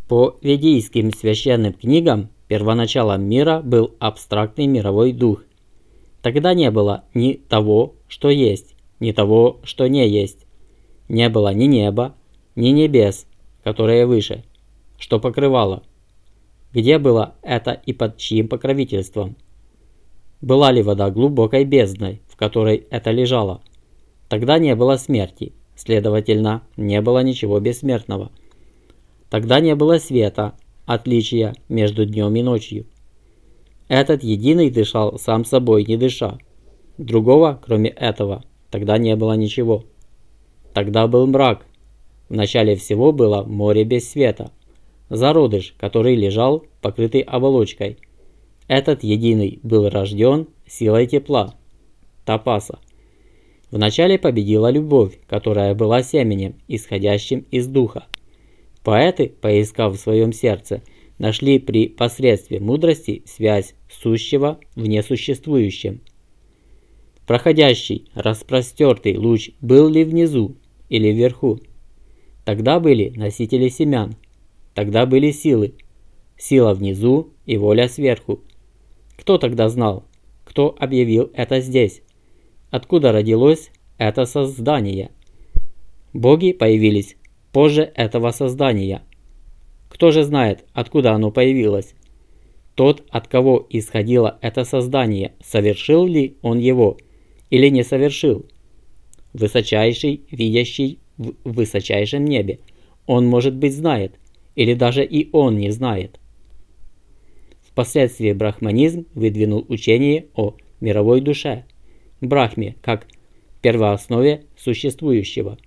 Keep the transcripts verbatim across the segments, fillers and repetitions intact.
По ведийским священным книгам первоначалом мира был абстрактный мировой дух. Тогда не было ни того, что есть, ни того, что не есть. Не было ни неба, ни небес, которые выше, что покрывало. Где было это и под чьим покровительством? Была ли вода глубокой бездной, в которой это лежало? Тогда не было смерти, следовательно, не было ничего бессмертного. Тогда не было света, отличия между днем и ночью. Этот единый дышал сам собой, не дыша. Другого, кроме этого, тогда не было ничего. Тогда был мрак. В начале всего было море без света. Зародыш, который лежал, покрытый оболочкой. Этот единый был рожден силой тепла, тапаса. Вначале победила любовь, которая была семенем, исходящим из духа. Поэты, поискав в своем сердце, нашли при посредстве мудрости связь сущего в несуществующем. Проходящий, распростертый луч был ли внизу или вверху? Тогда были носители семян, тогда были силы, сила внизу и воля сверху. Кто тогда знал? Кто объявил это здесь? Откуда родилось это создание? Боги появились позже этого создания. Кто же знает, откуда оно появилось? Тот, от кого исходило это создание, совершил ли он его или не совершил? Высочайший, видящий в высочайшем небе, он, может быть, знает, или даже и он не знает. Впоследствии брахманизм выдвинул учение о мировой душе, брахме, как первооснове существующего.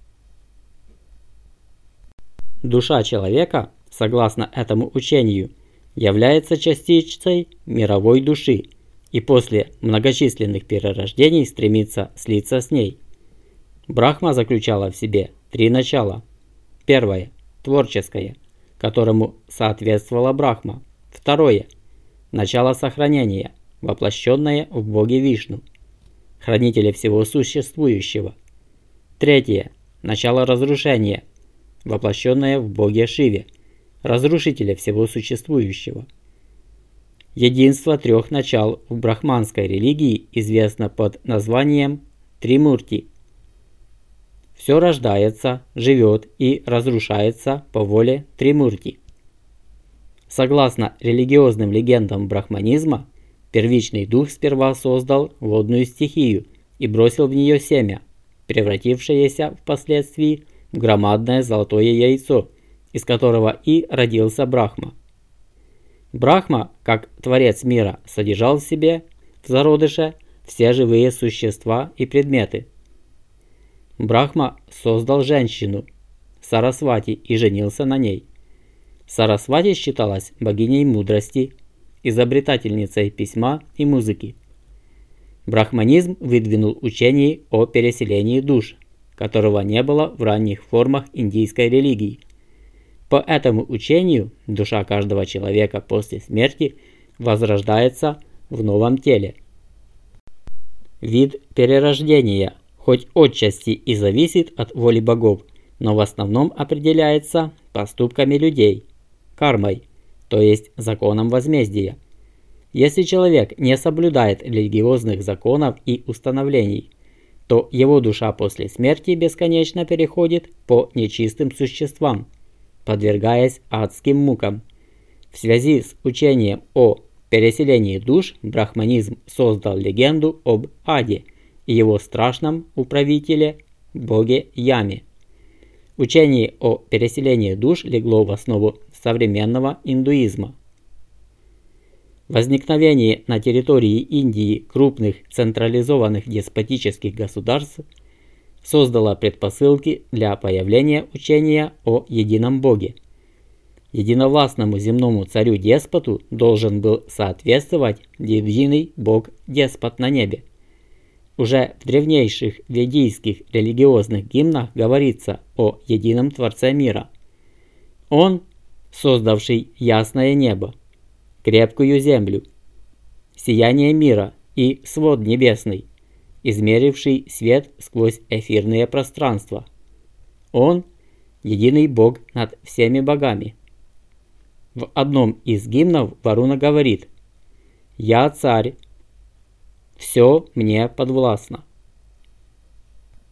Душа человека, согласно этому учению, является частицей мировой души и после многочисленных перерождений стремится слиться с ней. Брахма заключала в себе три начала. Первое – творческое, которому соответствовала Брахма. Второе – начало сохранения, воплощенное в Боге Вишну, хранителе всего существующего. Третье – начало разрушения, воплощенное в Боге Шиве, разрушителе всего существующего. Единство трех начал в брахманской религии известно под названием Тримурти. Все рождается, живет и разрушается по воле Тримурти. Согласно религиозным легендам брахманизма, первичный дух сперва создал водную стихию и бросил в нее семя, превратившееся впоследствии в громадное золотое яйцо, из которого и родился Брахма. Брахма, как творец мира, содержал в себе, в зародыше, все живые существа и предметы. Брахма создал женщину, Сарасвати, и женился на ней. Сарасвати считалась богиней мудрости, изобретательницей письма и музыки. Брахманизм выдвинул учение о переселении душ, которого не было в ранних формах индийской религии. По этому учению душа каждого человека после смерти возрождается в новом теле. Вид перерождения хоть отчасти и зависит от воли богов, но в основном определяется поступками людей, кармой, то есть законом возмездия. Если человек не соблюдает религиозных законов и установлений, то его душа после смерти бесконечно переходит по нечистым существам, подвергаясь адским мукам. В связи с учением о переселении душ брахманизм создал легенду об Аде и его страшном управителе боге Яме. Учение о переселении душ легло в основу современного индуизма. Возникновение на территории Индии крупных централизованных деспотических государств создало предпосылки для появления учения о едином Боге. Единовластному земному царю-деспоту должен был соответствовать единый Бог-деспот на небе. Уже в древнейших ведийских религиозных гимнах говорится о едином Творце мира. Он, создавший ясное небо, крепкую землю, сияние мира и свод небесный, измеривший свет сквозь эфирные пространства. Он – единый Бог над всеми богами. В одном из гимнов Варуна говорит: «Я царь, все мне подвластно».